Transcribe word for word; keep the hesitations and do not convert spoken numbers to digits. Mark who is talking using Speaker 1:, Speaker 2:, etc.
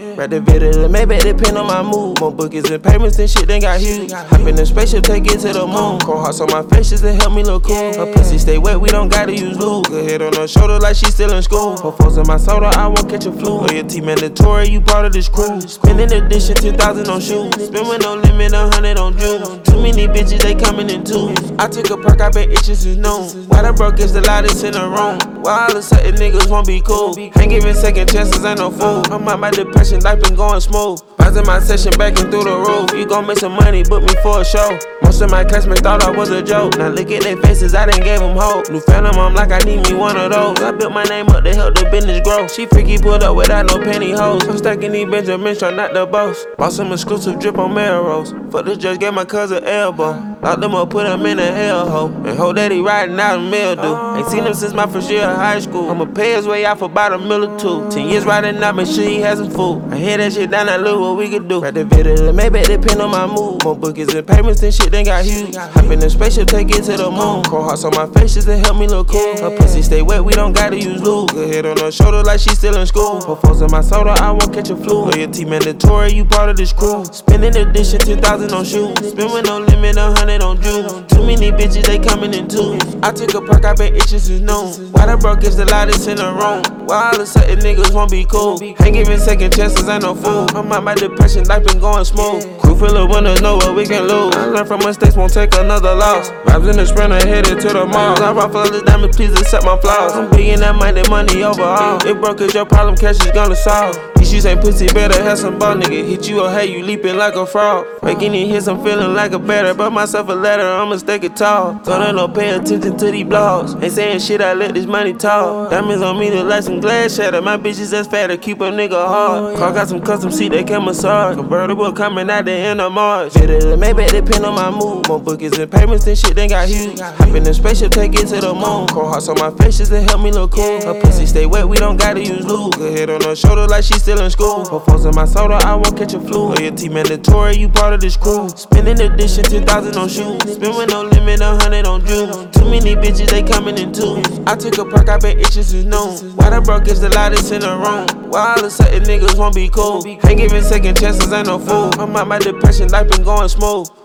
Speaker 1: Right the video, maybe depend on my mood. More bookings and payments than shit, then got huge. Hop in the spaceship, take it to the moon. Cold hearts on my face just to help me look cool. Her pussy stay wet, we don't gotta use lube. Good head on her shoulder like she still in school. Her foes in my soda, I won't catch a flu. Loyalty mandatory, you part of this crew. Spending addition, ten thousand on shoes. Spend with no limit, a hundred on jewels. Too many bitches, they coming in twos. I took a perk, I been itching since noon. Why the broke is the loudest in the room? Why all of a sudden niggas won't be cool? Ain't giving second chances, ain't no fool. I'm out my depression, life been going smooth. Pausing my session, backing through the roof. You gon' make some money, book me for a show. Most of my classmates thought I was a joke. Now look at their faces, I done gave them hope. New phantom, I'm like I need me one of those. I built my name up to help the business grow. She freaky pulled up without no pantyhose. I'm stacking these Benjamins, try not the boss. Bought some exclusive drip on Melrose. Fuck the judge, gave my cousin elbow. Locked them up, put them in a hellhole. And hope that he riding out in mildew. Ain't seen him since my first year of high school. I'ma pay his way out for about a mill or two. Ten years riding out, make sure he has some food. I hear that shit down, I look what we could do. Right the video, maybe depend on my mood. More bookings and payments and shit, then got huge. Hop in the spaceship, take it to the moon. Cold hearts on my face just to help me look cool. Her pussy stay wet, we don't gotta use lube. Good head on her shoulder like she still in school. Her foes in my soda, I won't catch a flu. Loyalty mandatory, you part of this crew. Spending addition, ten thousand on shoes. Spend with no limit, a hundred on jewels. Too many bitches, they coming in twos. I took a perk, I been itching since noon. Why the broke is the loudest in the room? Why all of a sudden niggas won't be cool? Ain't giving second chances, ain't no fool. I'm out my depression, life been going smooth. Crew full of winners, know what we can lose. I learn from mistakes, won't take another loss. Vibes in the sprinter, headed to the mall. I rock for the diamonds, please accept my flaws. I'm being that money, money overall. If broke is your problem, cash is gonna solve. Issues ain't pussy, better have some ball, nigga. Hit you or hey, you leaping like a frog. Making it hits, I'm feeling like a better. But myself a letter, I'ma stake it tall. Don't no pay attention to these blogs. Ain't saying shit, I let this money talk. Diamonds on me, look like some glass shatter. My bitches that's fatter, keep a nigga hard. Car got some custom seat, they can massage. Convertible coming out the end of March. Maybe depend on my mood. More bookings and payments and shit, then got huge. Hop in the spaceship, take it to the moon. Cold hearts on my face just to help me look cool. Her pussy stay wet, we don't gotta use lube. Good head on her shoulder like she still in school. Her foes in my soda, I won't catch a flu. Loyalty mandatory, you part of this crew. Spending addition, ten thousand on shoes. Spend with no limit, a hundred on jewels. Too many bitches, they coming in twos. I took a perk, I been itching since noon. Why the broke is the loudest in the room? Why all of a sudden niggas won't be cool? Ain't giving second chances, ain't no fool. I'm out my depression, life been going smooth.